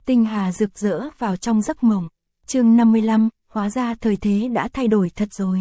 Tinh hà rực rỡ vào trong giấc mộng. Chương 55, hóa ra thời thế đã thay đổi thật rồi.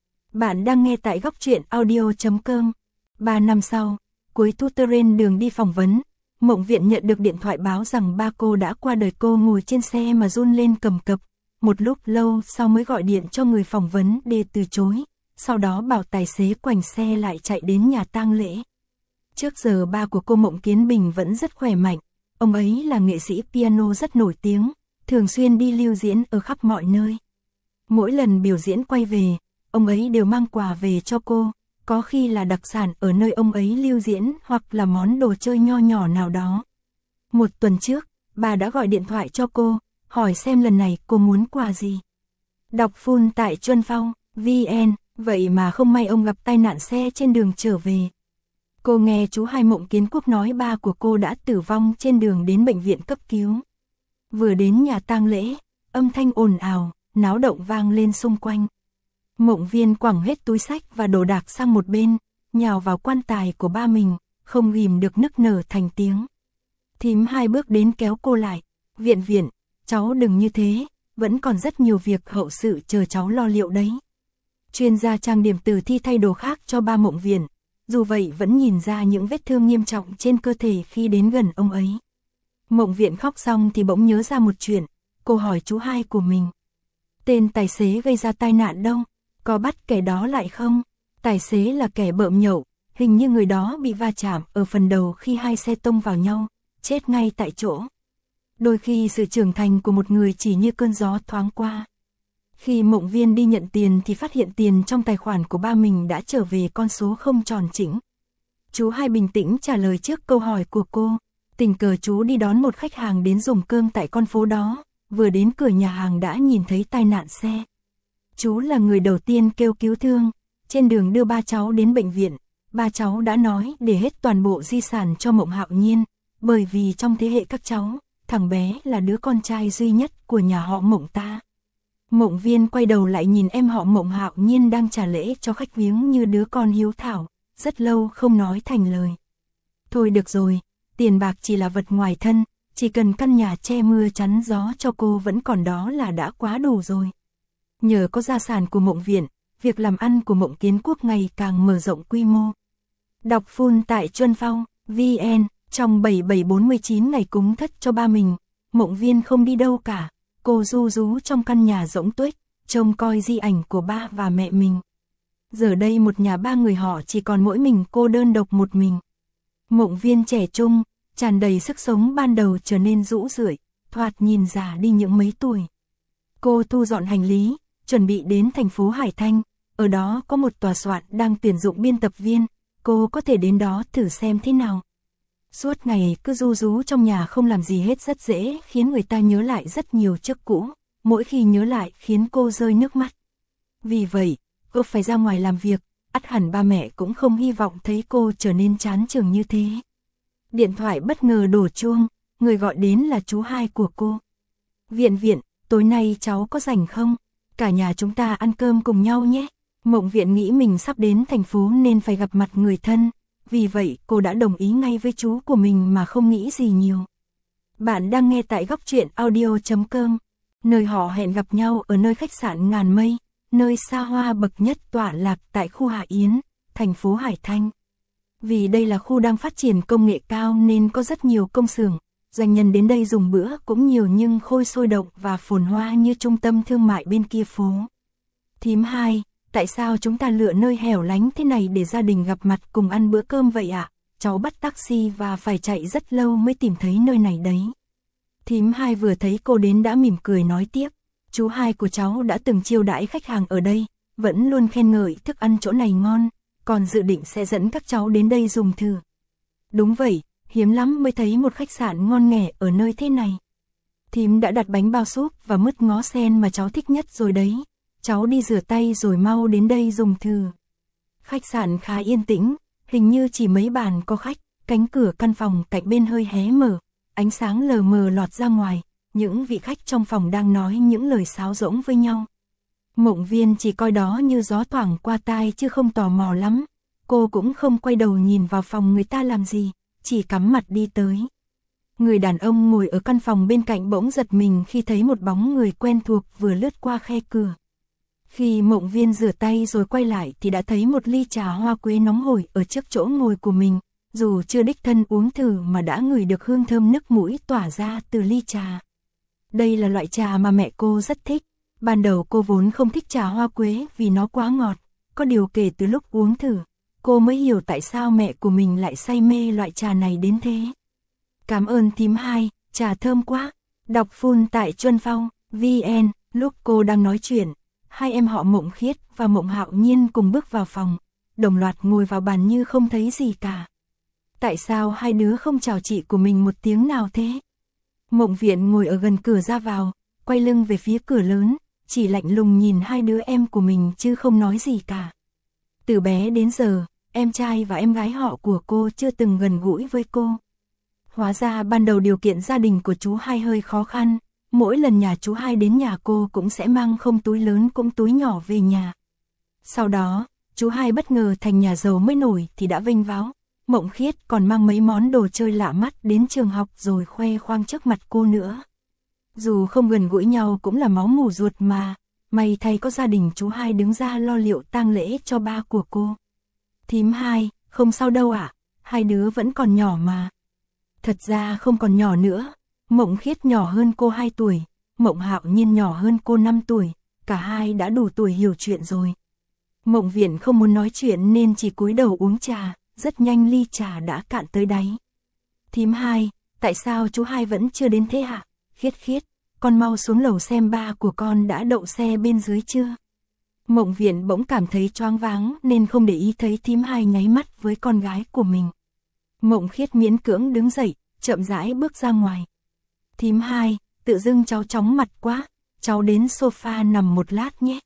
Bạn đang nghe tại góc truyện audio.com. 3 năm sau, cuối tu trên đường đi phỏng vấn, Mộng Viện nhận được điện thoại báo rằng ba cô đã qua đời. Cô ngồi trên xe mà run lên cầm cập, một lúc lâu sau mới gọi điện cho người phỏng vấn để từ chối, sau đó bảo tài xế quành xe lại chạy đến nhà tang lễ. Trước giờ ba của cô Mộng Kiến Bình vẫn rất khỏe mạnh, ông ấy là nghệ sĩ piano rất nổi tiếng, thường xuyên đi lưu diễn ở khắp mọi nơi. Mỗi lần biểu diễn quay về, ông ấy đều mang quà về cho cô, có khi là đặc sản ở nơi ông ấy lưu diễn hoặc là món đồ chơi nho nhỏ nào đó. Một tuần trước, bà đã gọi điện thoại cho cô, hỏi xem lần này cô muốn quà gì. Đọc full tại Chuân Phong, VN, vậy mà không may ông gặp tai nạn xe trên đường trở về. Cô nghe chú Hai Mộng Kiến Quốc nói ba của cô đã tử vong trên đường đến bệnh viện cấp cứu. Vừa đến nhà tang lễ, âm thanh ồn ào, náo động vang lên xung quanh. Mộng Viên quẳng hết túi xách và đồ đạc sang một bên, nhào vào quan tài của ba mình, không ghìm được nức nở thành tiếng. Thím Hai bước đến kéo cô lại. Viện, cháu đừng như thế, vẫn còn rất nhiều việc hậu sự chờ cháu lo liệu đấy. Chuyên gia trang điểm tử thi thay đồ khác cho ba Mộng Viện, dù vậy vẫn nhìn ra những vết thương nghiêm trọng trên cơ thể khi đến gần ông ấy. Mộng Viện khóc xong thì bỗng nhớ ra một chuyện, cô hỏi chú Hai của mình. Tên tài xế gây ra tai nạn đâu, có bắt kẻ đó lại không? Tài xế là kẻ bợm nhậu, hình như người đó bị va chạm ở phần đầu khi hai xe tông vào nhau, chết ngay tại chỗ. Đôi khi sự trưởng thành của một người chỉ như cơn gió thoáng qua. Khi Mộng Viên đi nhận tiền thì phát hiện tiền trong tài khoản của ba mình đã trở về con số không tròn chỉnh. Chú Hai bình tĩnh trả lời trước câu hỏi của cô. Tình cờ chú đi đón một khách hàng đến dùng cơm tại con phố đó, vừa đến cửa nhà hàng đã nhìn thấy tai nạn xe. Chú là người đầu tiên kêu cứu thương, trên đường đưa ba cháu đến bệnh viện, ba cháu đã nói để hết toàn bộ di sản cho Mộng Hạo Nhiên, bởi vì trong thế hệ các cháu, thằng bé là đứa con trai duy nhất của nhà họ Mộng ta. Mộng Viên quay đầu lại nhìn em họ Mộng Hạo Nhiên đang trả lễ cho khách viếng như đứa con hiếu thảo, rất lâu không nói thành lời. Thôi được rồi, tiền bạc chỉ là vật ngoài thân, chỉ cần căn nhà che mưa chắn gió cho cô vẫn còn đó là đã quá đủ rồi. Nhờ có gia sản của Mộng Viện, việc làm ăn của Mộng Kiến Quốc ngày càng mở rộng quy mô. Đọc full tại Chuân Phong, VN, trong 7749 ngày cúng thất cho ba mình, Mộng Viên không đi đâu cả, cô ru rú trong căn nhà rỗng tuếch, trông coi di ảnh của ba và mẹ mình. Giờ đây một nhà ba người họ chỉ còn mỗi mình cô đơn độc một mình. Mộng Viên trẻ trung, tràn đầy sức sống ban đầu trở nên rũ rượi, thoạt nhìn già đi những mấy tuổi. Cô thu dọn hành lý, chuẩn bị đến thành phố Hải Thanh, ở đó có một tòa soạn đang tuyển dụng biên tập viên, cô có thể đến đó thử xem thế nào. Suốt ngày cứ ru rú trong nhà không làm gì hết rất dễ khiến người ta nhớ lại rất nhiều trước cũ, mỗi khi nhớ lại khiến cô rơi nước mắt. Vì vậy, cô phải ra ngoài làm việc, ắt hẳn ba mẹ cũng không hy vọng thấy cô trở nên chán chường như thế. Điện thoại bất ngờ đổ chuông, người gọi đến là chú Hai của cô. Viện, tối nay cháu có rảnh không? Cả nhà chúng ta ăn cơm cùng nhau nhé. Mộng Viện nghĩ mình sắp đến thành phố nên phải gặp mặt người thân, vì vậy cô đã đồng ý ngay với chú của mình mà không nghĩ gì nhiều. Bạn đang nghe tại góc truyện audio.com, nơi họ hẹn gặp nhau ở nơi khách sạn Ngàn Mây, nơi xa hoa bậc nhất tọa lạc tại khu Hạ Yến, thành phố Hải Thanh. Vì đây là khu đang phát triển công nghệ cao nên có rất nhiều công xưởng, doanh nhân đến đây dùng bữa cũng nhiều nhưng khôi sôi động và phồn hoa như trung tâm thương mại bên kia phố. Thím Hai, tại sao chúng ta lựa nơi hẻo lánh thế này để gia đình gặp mặt cùng ăn bữa cơm vậy ạ? Cháu bắt taxi và phải chạy rất lâu mới tìm thấy nơi này đấy. Thím Hai vừa thấy cô đến đã mỉm cười nói tiếp, chú Hai của cháu đã từng chiêu đãi khách hàng ở đây, vẫn luôn khen ngợi thức ăn chỗ này ngon, còn dự định sẽ dẫn các cháu đến đây dùng thử. Đúng vậy, hiếm lắm mới thấy một khách sạn ngon nghẻ ở nơi thế này. Thím đã đặt bánh bao súp và mứt ngó sen mà cháu thích nhất rồi đấy. Cháu đi rửa tay rồi mau đến đây dùng thử. Khách sạn khá yên tĩnh, hình như chỉ mấy bàn có khách, cánh cửa căn phòng cạnh bên hơi hé mở, ánh sáng lờ mờ lọt ra ngoài, những vị khách trong phòng đang nói những lời sáo rỗng với nhau. Mộng Viên chỉ coi đó như gió thoảng qua tai chứ không tò mò lắm, cô cũng không quay đầu nhìn vào phòng người ta làm gì, chỉ cắm mặt đi tới. Người đàn ông ngồi ở căn phòng bên cạnh bỗng giật mình khi thấy một bóng người quen thuộc vừa lướt qua khe cửa. Khi Mộng Viên rửa tay rồi quay lại thì đã thấy một ly trà hoa quế nóng hổi ở trước chỗ ngồi của mình, dù chưa đích thân uống thử mà đã ngửi được hương thơm nức mũi tỏa ra từ ly trà. Đây là loại trà mà mẹ cô rất thích. Ban đầu cô vốn không thích trà hoa quế vì nó quá ngọt, có điều kể từ lúc uống thử, cô mới hiểu tại sao mẹ của mình lại say mê loại trà này đến thế. Cảm ơn thím Hai, trà thơm quá. Đọc full tại Chuân Phong, VN. Lúc cô đang nói chuyện, hai em họ Mộng Khiết và Mộng Hạo Nhiên cùng bước vào phòng, đồng loạt ngồi vào bàn như không thấy gì cả. Tại sao hai đứa không chào chị của mình một tiếng nào thế? Mộng Viện ngồi ở gần cửa ra vào, quay lưng về phía cửa lớn, chỉ lạnh lùng nhìn hai đứa em của mình chứ không nói gì cả. Từ bé đến giờ, em trai và em gái họ của cô chưa từng gần gũi với cô. Hóa ra ban đầu điều kiện gia đình của chú Hai hơi khó khăn, mỗi lần nhà chú Hai đến nhà cô cũng sẽ mang không túi lớn cũng túi nhỏ về nhà. Sau đó, chú Hai bất ngờ thành nhà giàu mới nổi thì đã vênh váo. Mộng Khiết còn mang mấy món đồ chơi lạ mắt đến trường học rồi khoe khoang trước mặt cô nữa. Dù không gần gũi nhau cũng là máu mủ ruột mà, may thay có gia đình chú Hai đứng ra lo liệu tang lễ cho ba của cô. Thím Hai, không sao đâu ạ, hai đứa vẫn còn nhỏ mà. Thật ra không còn nhỏ nữa, Mộng Khiết nhỏ hơn cô 2 tuổi, Mộng Hạo Nhiên nhỏ hơn cô 5 tuổi, cả hai đã đủ tuổi hiểu chuyện rồi. Mộng Viện không muốn nói chuyện nên chỉ cúi đầu uống trà, rất nhanh ly trà đã cạn tới đáy. Thím Hai, tại sao chú Hai vẫn chưa đến thế hả? Khiết Khiết, con mau xuống lầu xem ba của con đã đậu xe bên dưới chưa? Mộng Viện bỗng cảm thấy choáng váng nên không để ý thấy thím Hai nháy mắt với con gái của mình. Mộng Khiết miễn cưỡng đứng dậy, chậm rãi bước ra ngoài. Thím Hai, tự dưng cháu chóng mặt quá, cháu đến sofa nằm một lát nhé.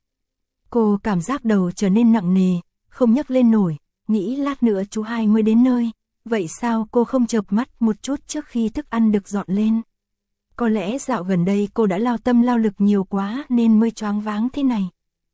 Cô cảm giác đầu trở nên nặng nề, không nhấc lên nổi, nghĩ lát nữa chú Hai mới đến nơi, vậy sao cô không chợp mắt một chút trước khi thức ăn được dọn lên? Có lẽ dạo gần đây cô đã lao tâm lao lực nhiều quá nên mới choáng váng thế này.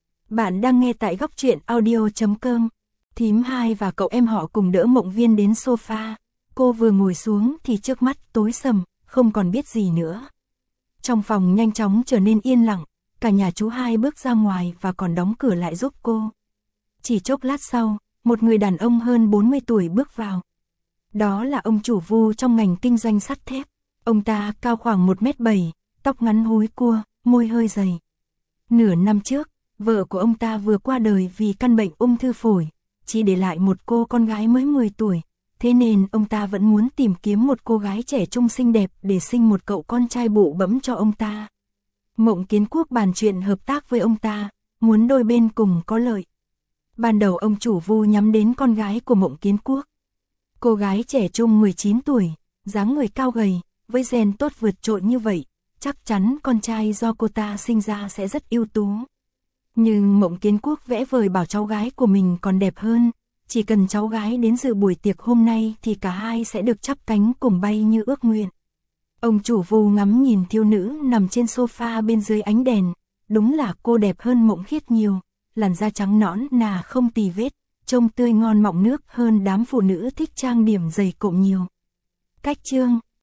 Bạn đang nghe tại góc truyện audio.com. Thím Hai và cậu em họ cùng đỡ Mộng Viên đến sofa. Cô vừa ngồi xuống thì trước mắt tối sầm, không còn biết gì nữa. Trong phòng nhanh chóng trở nên yên lặng, cả nhà chú Hai bước ra ngoài và còn đóng cửa lại giúp cô. Chỉ chốc lát sau, một người đàn ông hơn 40 tuổi bước vào. Đó là ông chủ Vu trong ngành kinh doanh sắt thép. Ông ta cao khoảng 1m7, tóc ngắn húi cua, môi hơi dày. Nửa năm trước, vợ của ông ta vừa qua đời vì căn bệnh ung thư phổi, chỉ để lại một cô con gái mới 10 tuổi. Thế nên ông ta vẫn muốn tìm kiếm một cô gái trẻ trung xinh đẹp để sinh một cậu con trai bụ bẫm cho ông ta. Mộng Kiến Quốc bàn chuyện hợp tác với ông ta, muốn đôi bên cùng có lợi. Ban đầu ông chủ Vu nhắm đến con gái của Mộng Kiến Quốc. Cô gái trẻ trung 19 tuổi, dáng người cao gầy, với gen tốt vượt trội như vậy, chắc chắn con trai do cô ta sinh ra sẽ rất ưu tú. Nhưng Mộng Kiến Quốc vẽ vời bảo cháu gái của mình còn đẹp hơn, chỉ cần cháu gái đến dự buổi tiệc hôm nay thì cả hai sẽ được chắp cánh cùng bay như ước nguyện. Ông chủ Vu ngắm nhìn thiếu nữ nằm trên sofa bên dưới ánh đèn, đúng là cô đẹp hơn Mộng Khiết nhiều, làn da trắng nõn nà không tì vết, trông tươi ngon mọng nước hơn đám phụ nữ thích trang điểm dày cộm nhiều. Cách chương